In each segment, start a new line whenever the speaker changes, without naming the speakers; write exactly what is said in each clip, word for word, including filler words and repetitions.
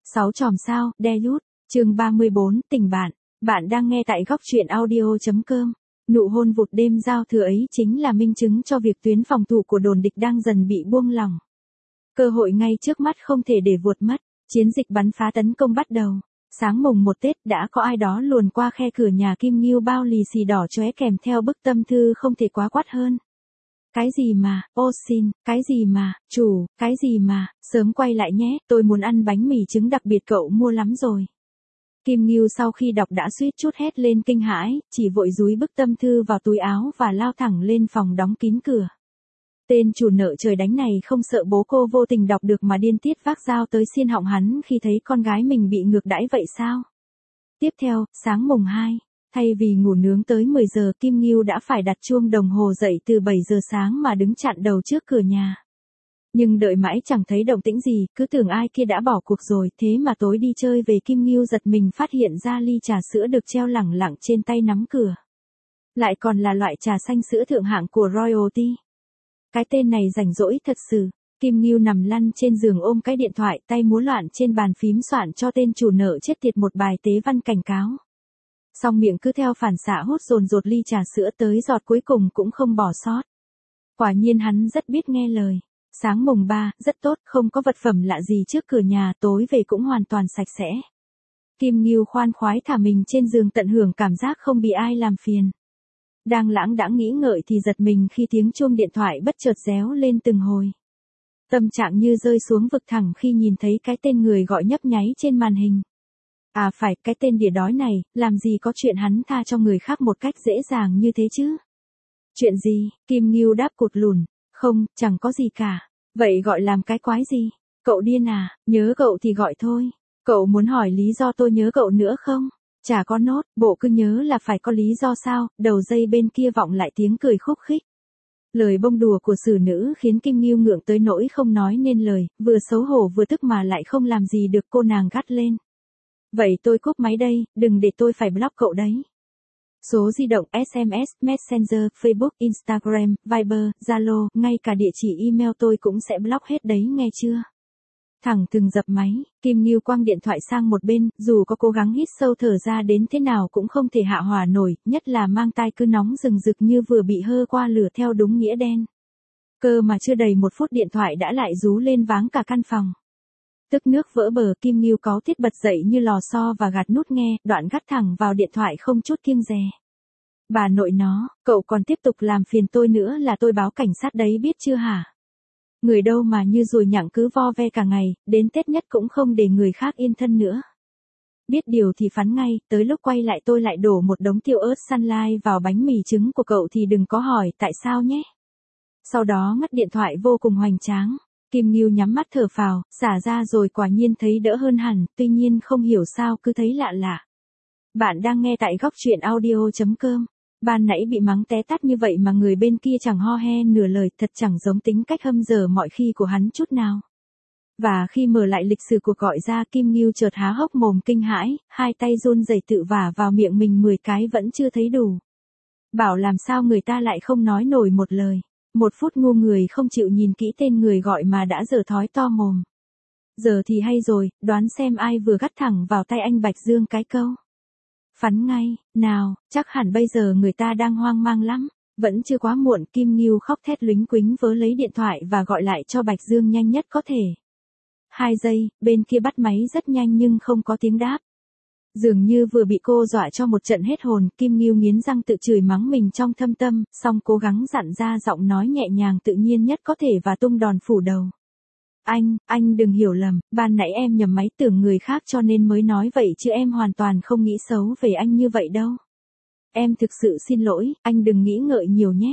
Sáu chòm sao, đe lút, chương ba mươi bốn, tình bạn. Bạn đang nghe tại góc truyện audio chấm com. Nụ hôn vụt đêm giao thừa ấy chính là minh chứng cho việc tuyến phòng thủ của đồn địch đang dần bị buông lỏng. Cơ hội ngay trước mắt không thể để vụt mất, chiến dịch bắn phá tấn công bắt đầu. Sáng mùng một Tết đã có ai đó luồn qua khe cửa nhà Kim Ngưu bao lì xì đỏ chóe kèm theo bức tâm thư không thể quá quát hơn. Cái gì mà, ô xin, cái gì mà, chủ, cái gì mà, sớm quay lại nhé, tôi muốn ăn bánh mì trứng đặc biệt cậu mua lắm rồi. Kim Ngưu sau khi đọc đã suýt chút hét lên kinh hãi, chỉ vội dúi bức tâm thư vào túi áo và lao thẳng lên phòng đóng kín cửa. Tên chủ nợ trời đánh này không sợ bố cô vô tình đọc được mà điên tiết vác dao tới xiên họng hắn khi thấy con gái mình bị ngược đãi vậy sao? Tiếp theo, sáng mùng hai, thay vì ngủ nướng tới mười giờ, Kim Ngưu đã phải đặt chuông đồng hồ dậy từ bảy giờ sáng mà đứng chặn đầu trước cửa nhà. Nhưng đợi mãi chẳng thấy động tĩnh gì, cứ tưởng ai kia đã bỏ cuộc rồi, thế mà tối đi chơi về Kim Ngưu giật mình phát hiện ra ly trà sữa được treo lẳng lặng trên tay nắm cửa. Lại còn là loại trà xanh sữa thượng hạng của Royalty. Cái tên này rảnh rỗi thật sự. Kim Ngưu nằm lăn trên giường ôm cái điện thoại, tay múa loạn trên bàn phím soạn cho tên chủ nợ chết tiệt một bài tế văn cảnh cáo. Song miệng cứ theo phản xạ hút dồn dột ly trà sữa tới giọt cuối cùng cũng không bỏ sót. Quả nhiên hắn rất biết nghe lời. Sáng mùng ba, rất tốt, không có vật phẩm lạ gì trước cửa nhà, tối về cũng hoàn toàn sạch sẽ. Kim Ngưu khoan khoái thả mình trên giường tận hưởng cảm giác không bị ai làm phiền. Đang lãng đãng nghĩ ngợi thì giật mình khi tiếng chuông điện thoại bất chợt réo lên từng hồi. Tâm trạng như rơi xuống vực thẳm khi nhìn thấy cái tên người gọi nhấp nháy trên màn hình. À phải, cái tên đỉa đói này, làm gì có chuyện hắn tha cho người khác một cách dễ dàng như thế chứ? Chuyện gì? Kim Ngưu đáp cụt lùn. Không, chẳng có gì cả. Vậy gọi làm cái quái gì? Cậu điên à? Nhớ cậu thì gọi thôi. Cậu muốn hỏi lý do tôi nhớ cậu nữa không? Chả có nốt, bộ cứ nhớ là phải có lý do sao? Đầu dây bên kia vọng lại tiếng cười khúc khích. Lời bông đùa của xử nữ khiến Kim Ngưu ngượng tới nỗi không nói nên lời, vừa xấu hổ vừa tức mà lại không làm gì được, cô nàng gắt lên. Vậy tôi cúp máy đây, đừng để tôi phải block cậu đấy. Số di động, ét em ét, Messenger, Facebook, Instagram, Viber, Zalo, ngay cả địa chỉ email tôi cũng sẽ block hết đấy nghe chưa? Thẳng thừng dập máy, Kim Ngưu quăng điện thoại sang một bên, dù có cố gắng hít sâu thở ra đến thế nào cũng không thể hạ hòa nổi, nhất là mang tai cứ nóng rừng rực như vừa bị hơ qua lửa theo đúng nghĩa đen. Cơ mà chưa đầy một phút điện thoại đã lại rú lên váng cả căn phòng. Tức nước vỡ bờ, Kim Ngưu cáu tiết bật dậy như lò xo và gạt nút nghe, đoạn gắt thẳng vào điện thoại không chút kiêng dè. Bà nội nó, cậu còn tiếp tục làm phiền tôi nữa là tôi báo cảnh sát đấy biết chưa hả? Người đâu mà như ruồi nhặng cứ vo ve cả ngày, đến Tết nhất cũng không để người khác yên thân nữa. Biết điều thì phắn ngay, tới lúc quay lại tôi lại đổ một đống tiêu ớt sunlight vào bánh mì trứng của cậu thì đừng có hỏi tại sao nhé. Sau đó ngắt điện thoại vô cùng hoành tráng. Kim Ngưu nhắm mắt thở phào, xả ra rồi quả nhiên thấy đỡ hơn hẳn, tuy nhiên không hiểu sao cứ thấy lạ lạ. Bạn đang nghe tại góc truyện audio chấm com. Ban nãy bị mắng té tát như vậy mà người bên kia chẳng ho he nửa lời, thật chẳng giống tính cách hâm dở mọi khi của hắn chút nào. Và khi mở lại lịch sử cuộc gọi ra, Kim Ngưu chợt há hốc mồm kinh hãi, hai tay run rẩy tự vả vào miệng mình mười cái vẫn chưa thấy đủ. Bảo làm sao người ta lại không nói nổi một lời. Một phút ngu người không chịu nhìn kỹ tên người gọi mà đã dở thói to mồm. Giờ thì hay rồi, đoán xem ai vừa gắt thẳng vào tay anh Bạch Dương cái câu. Phắn ngay, nào, chắc hẳn bây giờ người ta đang hoang mang lắm. Vẫn chưa quá muộn, Kim Ngưu khóc thét lính quính vớ lấy điện thoại và gọi lại cho Bạch Dương nhanh nhất có thể. Hai giây, bên kia bắt máy rất nhanh nhưng không có tiếng đáp. Dường như vừa bị cô dọa cho một trận hết hồn, Kim Ngưu nghiến răng tự chửi mắng mình trong thâm tâm, song cố gắng dặn ra giọng nói nhẹ nhàng tự nhiên nhất có thể và tung đòn phủ đầu. Anh, anh đừng hiểu lầm, ban nãy em nhầm máy tưởng người khác cho nên mới nói vậy chứ em hoàn toàn không nghĩ xấu về anh như vậy đâu. Em thực sự xin lỗi, anh đừng nghĩ ngợi nhiều nhé.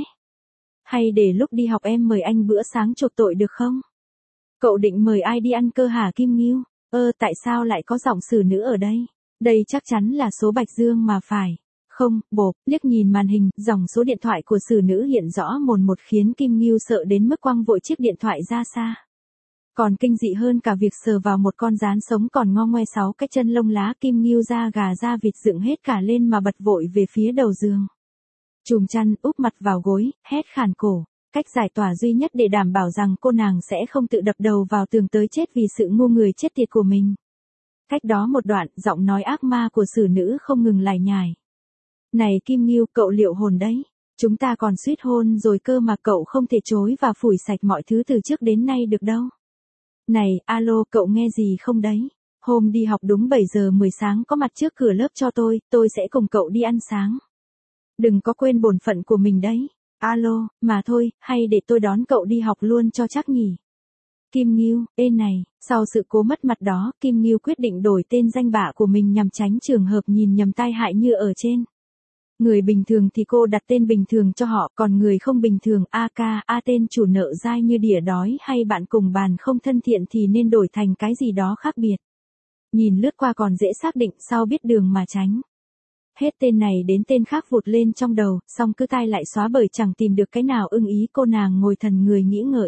Hay để lúc đi học em mời anh bữa sáng chuộc tội được không? Cậu định mời ai đi ăn cơ hả Kim Ngưu? Ơ tại sao lại có giọng xử nữ ở đây? Đây chắc chắn là số Bạch Dương mà phải. Không, bộp, liếc nhìn màn hình, dòng số điện thoại của xử nữ hiện rõ mồn một khiến Kim Ngưu sợ đến mức quăng vội chiếc điện thoại ra xa. Còn kinh dị hơn cả việc sờ vào một con rán sống còn ngo ngoe sáu cái chân lông lá, Kim Ngưu da gà da vịt dựng hết cả lên mà bật vội về phía đầu giường. Chùm chăn, úp mặt vào gối, hét khàn cổ. Cách giải tỏa duy nhất để đảm bảo rằng cô nàng sẽ không tự đập đầu vào tường tới chết vì sự ngu người chết tiệt của mình. Cách đó một đoạn, giọng nói ác ma của sử nữ không ngừng lải nhải. Này Kim Ngưu, cậu liệu hồn đấy. Chúng ta còn suýt hôn rồi cơ mà cậu không thể chối và phủi sạch mọi thứ từ trước đến nay được đâu. Này, alo, cậu nghe gì không đấy? Hôm đi học đúng bảy giờ mười sáng có mặt trước cửa lớp cho tôi, tôi sẽ cùng cậu đi ăn sáng. Đừng có quên bổn phận của mình đấy. Alo, mà thôi, hay để tôi đón cậu đi học luôn cho chắc nhỉ. Kim Ngưu, ê này, sau sự cố mất mặt đó, Kim Ngưu quyết định đổi tên danh bạ của mình nhằm tránh trường hợp nhìn nhầm tai hại như ở trên. Người bình thường thì cô đặt tên bình thường cho họ, còn người không bình thường a ca a tên chủ nợ dai như đỉa đói hay bạn cùng bàn không thân thiện thì nên đổi thành cái gì đó khác biệt. Nhìn lướt qua còn dễ xác định, sau biết đường mà tránh. Hết tên này đến tên khác vụt lên trong đầu, xong cứ tai lại xóa bởi chẳng tìm được cái nào ưng ý. Cô nàng ngồi thần người nghĩ ngợi.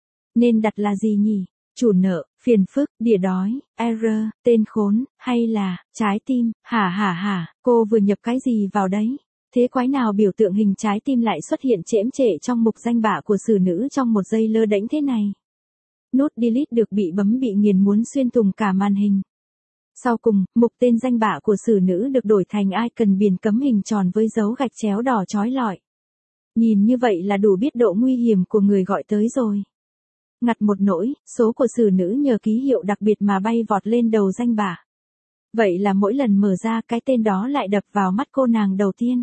Nên đặt là gì nhỉ? Chủ nợ, phiền phức, đỉa đói, error, tên khốn, hay là, trái tim, hả hả hả, cô vừa nhập cái gì vào đấy? Thế quái nào biểu tượng hình trái tim lại xuất hiện chễm trệ trong mục danh bạ của sử nữ trong một giây lơ đễnh thế này? Nút delete được bị bấm bị nghiền muốn xuyên thủng cả màn hình. Sau cùng, mục tên danh bạ của sử nữ được đổi thành icon biển cấm hình tròn với dấu gạch chéo đỏ chói lọi. Nhìn như vậy là đủ biết độ nguy hiểm của người gọi tới rồi. Ngặt một nỗi, số của sử nữ nhờ ký hiệu đặc biệt mà bay vọt lên đầu danh bạ. Vậy là mỗi lần mở ra cái tên đó lại đập vào mắt cô nàng đầu tiên.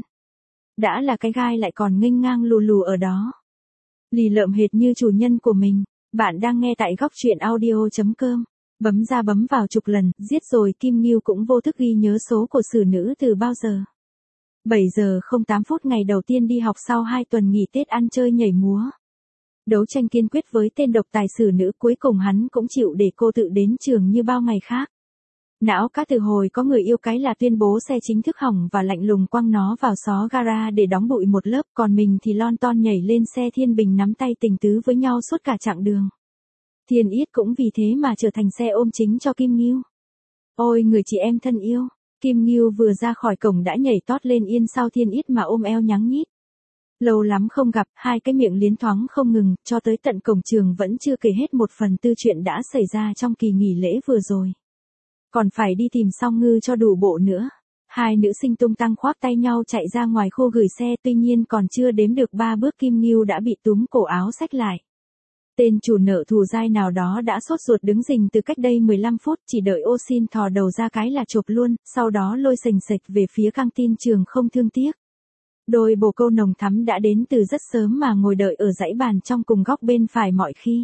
Đã là cái gai lại còn nghênh ngang lù lù ở đó. Lì lợm hệt như chủ nhân của mình. Bạn đang nghe tại góc truyện audio chấm com. Bấm ra bấm vào chục lần, giết rồi Kim Ngưu cũng vô thức ghi nhớ số của sử nữ từ bao giờ. bảy giờ không tám phút ngày đầu tiên đi học sau hai tuần nghỉ Tết ăn chơi nhảy múa. Đấu tranh kiên quyết với tên độc tài sử nữ, cuối cùng hắn cũng chịu để cô tự đến trường như bao ngày khác. Não cá từ hồi có người yêu cái là tuyên bố xe chính thức hỏng và lạnh lùng quăng nó vào xó gara để đóng bụi một lớp, còn mình thì lon ton nhảy lên xe Thiên Bình nắm tay tình tứ với nhau suốt cả chặng đường. Thiên Yết cũng vì thế mà trở thành xe ôm chính cho Kim Ngưu. Ôi người chị em thân yêu, Kim Ngưu vừa ra khỏi cổng đã nhảy tót lên yên sau Thiên Yết mà ôm eo nhắng nhít. Lâu lắm không gặp, hai cái miệng liến thoáng không ngừng, cho tới tận cổng trường vẫn chưa kể hết một phần tư chuyện đã xảy ra trong kỳ nghỉ lễ vừa rồi. Còn phải đi tìm Song Ngư cho đủ bộ nữa. Hai nữ sinh tung tăng khoác tay nhau chạy ra ngoài khu gửi xe, tuy nhiên còn chưa đếm được ba bước Kim Ngưu đã bị túm cổ áo xách lại. Tên chủ nợ thù dai nào đó đã sốt ruột đứng rình từ cách đây mười lăm phút, chỉ đợi ô xin thò đầu ra cái là chộp luôn, sau đó lôi sềnh sệch về phía căng tin trường không thương tiếc. Đôi bồ câu nồng thắm đã đến từ rất sớm mà ngồi đợi ở dãy bàn trong cùng góc bên phải mọi khi.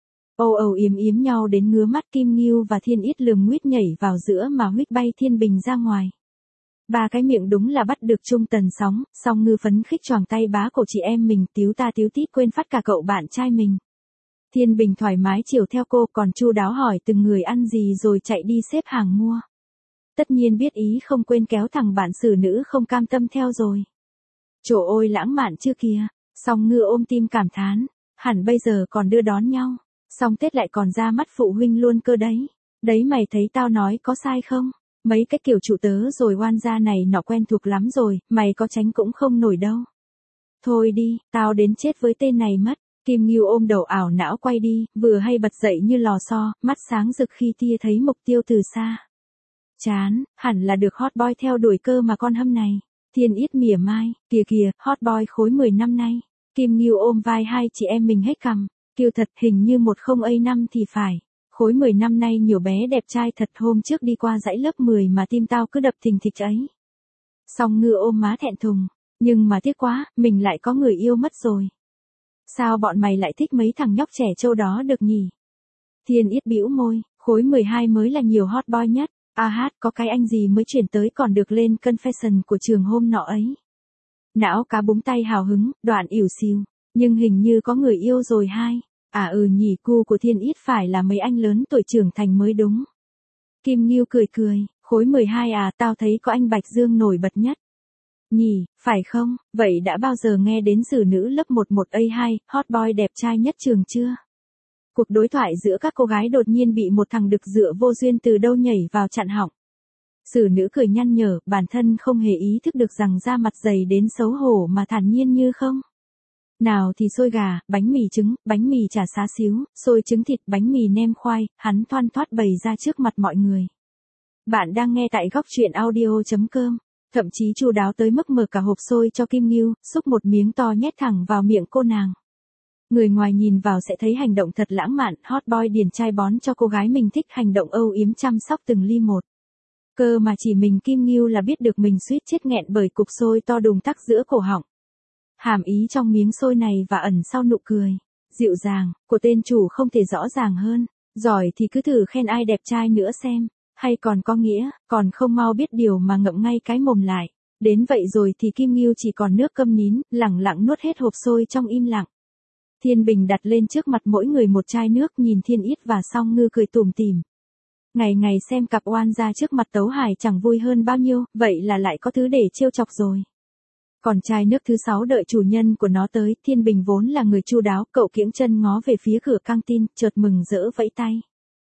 Âu âu yếm yếm nhau đến ngứa mắt. Kim Ngưu và Thiên Yết lườm nguyết nhảy vào giữa mà huých bay Thiên Bình ra ngoài. Ba cái miệng đúng là bắt được chung tần sóng, Song Ngư phấn khích choàng tay bá cổ chị em mình tíu ta tíu tít quên phát cả cậu bạn trai mình. Thiên Bình thoải mái chiều theo cô, còn chu đáo hỏi từng người ăn gì rồi chạy đi xếp hàng mua. Tất nhiên biết ý không quên kéo thằng bạn sử nữ không cam tâm theo rồi. Trời ôi lãng mạn chưa kìa. Song Ngư ôm tim cảm thán, hẳn bây giờ còn đưa đón nhau. Xong Tết lại còn ra mắt phụ huynh luôn cơ đấy. Đấy mày thấy tao nói có sai không? Mấy cái kiểu trụ tớ rồi oan gia này nọ quen thuộc lắm rồi, mày có tránh cũng không nổi đâu. Thôi đi, tao đến chết với tên này mất. Kim Ngưu ôm đầu ảo não quay đi, vừa hay bật dậy như lò xo, mắt sáng rực khi tia thấy mục tiêu từ xa. Chán, hẳn là được hot boy theo đuổi cơ mà con hâm này. Thiên Yết mỉa mai, kìa kìa, hot boy khối mười năm nay. Kim Ngưu ôm vai hai chị em mình hết cằm. Kiêu thật, hình như một không a năm thì phải. Khối mười năm nay nhiều bé đẹp trai thật, hôm trước đi qua dãy lớp mười mà tim tao cứ đập thình thịch ấy. Song Ngư ôm má thẹn thùng, nhưng mà tiếc quá, mình lại có người yêu mất rồi. Sao bọn mày lại thích mấy thằng nhóc trẻ trâu đó được nhỉ? Thiên Yết bĩu môi, khối mười hai mới là nhiều hot boy nhất. A hát, có cái anh gì mới chuyển tới còn được lên confession của trường hôm nọ ấy. Não cá búng tay hào hứng, đoạn ỉu xìu. Nhưng hình như có người yêu rồi hai. À ừ nhỉ, cu của Thiên Yết phải là mấy anh lớn tuổi trưởng thành mới đúng. Kim Ngưu cười cười, khối mười hai à, tao thấy có anh Bạch Dương nổi bật nhất. Nhỉ, phải không? Vậy đã bao giờ nghe đến sử nữ lớp mười một A hai, hot boy đẹp trai nhất trường chưa? Cuộc đối thoại giữa các cô gái đột nhiên bị một thằng đực dựa vô duyên từ đâu nhảy vào chặn họng. Sử nữ cười nhăn nhở, bản thân không hề ý thức được rằng da mặt dày đến xấu hổ mà thản nhiên như không. Nào thì xôi gà, bánh mì trứng, bánh mì chả xá xíu, xôi trứng thịt, bánh mì nem khoai, hắn thoăn thoắt bày ra trước mặt mọi người. Bạn đang nghe tại góc truyện audio.com. Thậm chí chu đáo tới mức mở cả hộp xôi cho Kim Ngưu, xúc một miếng to nhét thẳng vào miệng cô nàng. Người ngoài nhìn vào sẽ thấy hành động thật lãng mạn, hot boy điển trai bón cho cô gái mình thích, hành động âu yếm chăm sóc từng ly một. Cơ mà chỉ mình Kim Ngưu là biết được mình suýt chết nghẹn bởi cục xôi to đùng tắc giữa cổ họng. Hàm ý trong miếng xôi này và ẩn sau nụ cười dịu dàng của tên chủ không thể rõ ràng hơn. Giỏi thì cứ thử khen ai đẹp trai nữa xem. Hay còn có nghĩa, còn không mau biết điều mà ngậm ngay cái mồm lại. Đến vậy rồi thì Kim Ngưu chỉ còn nước câm nín, lẳng lặng nuốt hết hộp xôi trong im lặng. Thiên Bình đặt lên trước mặt mỗi người một chai nước, nhìn Thiên Yết và Song Ngư cười tủm tỉm. Ngày ngày xem cặp oan gia trước mặt Tấu Hải chẳng vui hơn bao nhiêu, vậy là lại có thứ để trêu chọc rồi. Còn chai nước thứ sáu đợi chủ nhân của nó tới, Thiên Bình vốn là người chu đáo, cậu kiễng chân ngó về phía cửa căng tin, chợt mừng rỡ vẫy tay.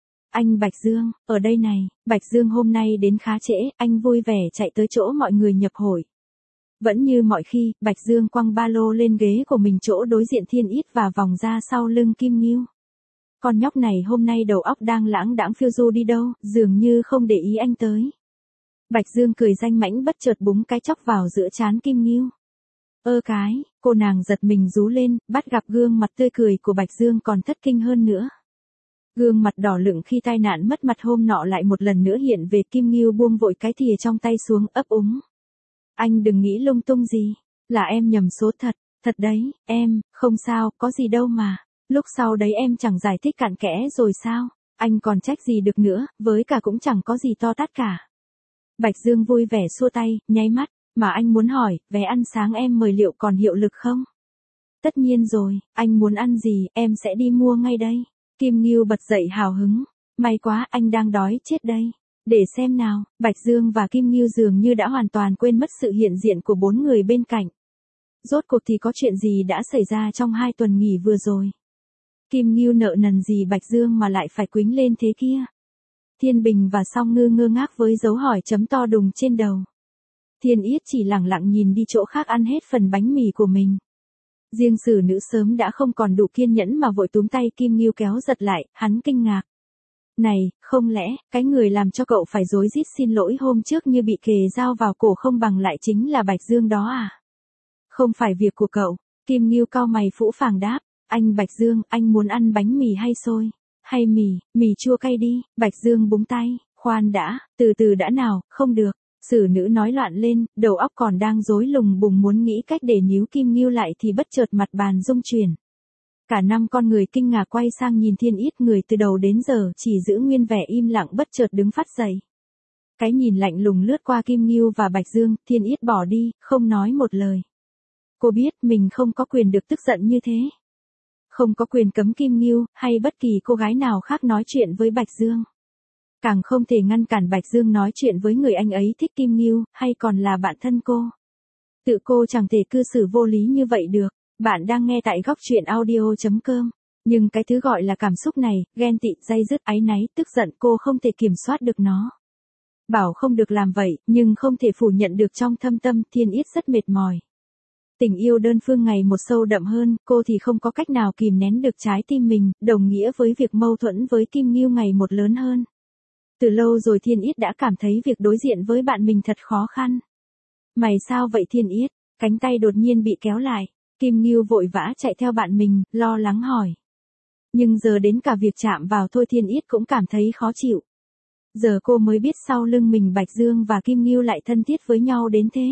Anh Bạch Dương, ở đây này. Bạch Dương hôm nay đến khá trễ, anh vui vẻ chạy tới chỗ mọi người nhập hội. Vẫn như mọi khi, Bạch Dương quăng ba lô lên ghế của mình chỗ đối diện Thiên Yết và vòng ra sau lưng Kim Ngưu. Con nhóc này hôm nay đầu óc đang lãng đãng phiêu du đi đâu, dường như không để ý anh tới. Bạch Dương cười danh mãnh bất chợt búng cái chóc vào giữa trán Kim Ngưu. Ơ cái, cô nàng giật mình rú lên, bắt gặp gương mặt tươi cười của Bạch Dương còn thất kinh hơn nữa. Gương mặt đỏ lựng khi tai nạn mất mặt hôm nọ lại một lần nữa hiện về. Kim Ngưu buông vội cái thìa trong tay xuống, ấp úng. Anh đừng nghĩ lung tung gì, là em nhầm số thật, thật đấy, em, không sao, có gì đâu mà. Lúc sau đấy em chẳng giải thích cặn kẽ rồi sao, anh còn trách gì được nữa, với cả cũng chẳng có gì to tát cả. Bạch Dương vui vẻ xua tay, nháy mắt, mà anh muốn hỏi, vé ăn sáng em mời liệu còn hiệu lực không? Tất nhiên rồi, anh muốn ăn gì, em sẽ đi mua ngay đây. Kim Ngưu bật dậy hào hứng. May quá, anh đang đói chết đây. Để xem nào, Bạch Dương và Kim Ngưu dường như đã hoàn toàn quên mất sự hiện diện của bốn người bên cạnh. Rốt cuộc thì có chuyện gì đã xảy ra trong hai tuần nghỉ vừa rồi? Kim Ngưu nợ nần gì Bạch Dương mà lại phải quýnh lên thế kia? Thiên Bình và Song Ngư ngơ ngác với dấu hỏi chấm to đùng trên đầu. Thiên Yết chỉ lẳng lặng nhìn đi chỗ khác ăn hết phần bánh mì của mình. Riêng Sử Nữ sớm đã không còn đủ kiên nhẫn mà vội túm tay Kim Ngưu kéo giật lại, hắn kinh ngạc. Này, không lẽ, cái người làm cho cậu phải rối rít xin lỗi hôm trước như bị kề dao vào cổ không bằng lại chính là Bạch Dương đó à? Không phải việc của cậu. Kim Ngưu cau mày phũ phàng đáp. Anh Bạch Dương, anh muốn ăn bánh mì hay xôi? Hay mì, mì chua cay đi. Bạch Dương búng tay. Khoan đã, từ từ đã nào, không được. Sử Nữ nói loạn lên, đầu óc còn đang rối lùng bùng muốn nghĩ cách để níu Kim Ngưu lại thì bất chợt mặt bàn rung chuyển. Cả năm con người kinh ngạc quay sang nhìn Thiên Yết, người từ đầu đến giờ chỉ giữ nguyên vẻ im lặng bất chợt đứng phát dậy. Cái nhìn lạnh lùng lướt qua Kim Ngưu và Bạch Dương, Thiên Yết bỏ đi, không nói một lời. Cô biết mình không có quyền được tức giận như thế. Không có quyền cấm Kim Ngưu, hay bất kỳ cô gái nào khác nói chuyện với Bạch Dương. Càng không thể ngăn cản Bạch Dương nói chuyện với người anh ấy thích Kim Ngưu, hay còn là bạn thân cô. Tự cô chẳng thể cư xử vô lý như vậy được. Bạn đang nghe tại góc truyện audio.com. Nhưng cái thứ gọi là cảm xúc này, ghen tị, day dứt, áy náy, tức giận cô không thể kiểm soát được nó. Bảo không được làm vậy, nhưng không thể phủ nhận được trong thâm tâm Thiên Yết rất mệt mỏi. Tình yêu đơn phương ngày một sâu đậm hơn, cô thì không có cách nào kìm nén được trái tim mình, đồng nghĩa với việc mâu thuẫn với Kim Ngưu ngày một lớn hơn. Từ lâu rồi Thiên Yết đã cảm thấy việc đối diện với bạn mình thật khó khăn. Mày sao vậy Thiên Yết? Cánh tay đột nhiên bị kéo lại. Kim Ngưu vội vã chạy theo bạn mình, lo lắng hỏi. Nhưng giờ đến cả việc chạm vào thôi Thiên Yết cũng cảm thấy khó chịu. Giờ cô mới biết sau lưng mình Bạch Dương và Kim Ngưu lại thân thiết với nhau đến thế.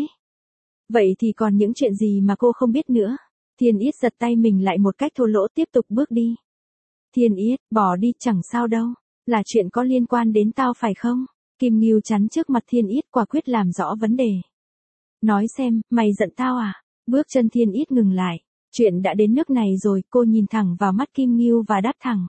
Vậy thì còn những chuyện gì mà cô không biết nữa? Thiên Yết giật tay mình lại một cách thô lỗ tiếp tục bước đi. Thiên Yết, bỏ đi chẳng sao đâu. Là chuyện có liên quan đến tao phải không? Kim Ngưu chắn trước mặt Thiên Yết quả quyết làm rõ vấn đề. Nói xem, mày giận tao à? Bước chân Thiên Yết ngừng lại. Chuyện đã đến nước này rồi, cô nhìn thẳng vào mắt Kim Ngưu và đáp thẳng.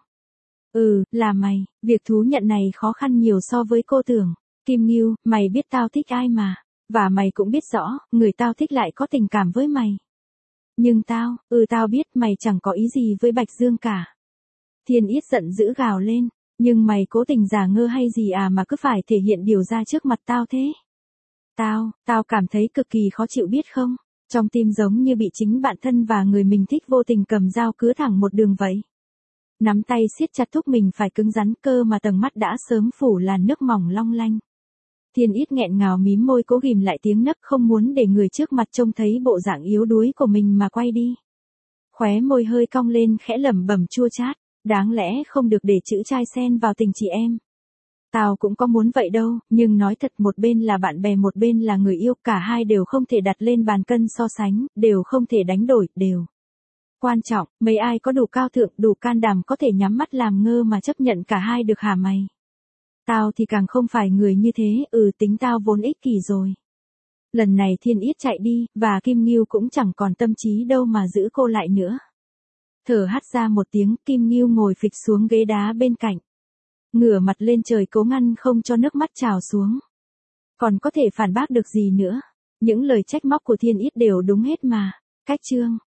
Ừ, là mày, việc thú nhận này khó khăn nhiều so với cô tưởng. Kim Ngưu, mày biết tao thích ai mà. Và mày cũng biết rõ, người tao thích lại có tình cảm với mày. Nhưng tao, ừ tao biết mày chẳng có ý gì với Bạch Dương cả. Thiên Yết giận dữ gào lên. Nhưng mày cố tình giả ngơ hay gì à mà cứ phải thể hiện điều ra trước mặt tao thế? Tao, tao cảm thấy cực kỳ khó chịu biết không? Trong tim giống như bị chính bạn thân và người mình thích vô tình cầm dao cứa thẳng một đường vậy. Nắm tay siết chặt thúc mình phải cứng rắn, cơ mà tầng mắt đã sớm phủ làn nước mỏng long lanh. Thiên Yết nghẹn ngào mím môi cố ghim lại tiếng nấc không muốn để người trước mặt trông thấy bộ dạng yếu đuối của mình mà quay đi. Khóe môi hơi cong lên khẽ lẩm bẩm chua chát, đáng lẽ không được để chữ trai xen vào tình chị em. Tao cũng có muốn vậy đâu, nhưng nói thật một bên là bạn bè một bên là người yêu, cả hai đều không thể đặt lên bàn cân so sánh, đều không thể đánh đổi, đều. Quan trọng, mấy ai có đủ cao thượng, đủ can đảm có thể nhắm mắt làm ngơ mà chấp nhận cả hai được hả mày? Tao thì càng không phải người như thế, ừ tính tao vốn ích kỷ rồi. Lần này Thiên Yết chạy đi, và Kim Ngưu cũng chẳng còn tâm trí đâu mà giữ cô lại nữa. Thở hắt ra một tiếng, Kim Ngưu ngồi phịch xuống ghế đá bên cạnh. Ngửa mặt lên trời cố ngăn không cho nước mắt trào xuống. Còn có thể phản bác được gì nữa? Những lời trách móc của Thiên Yết đều đúng hết mà. Cách chương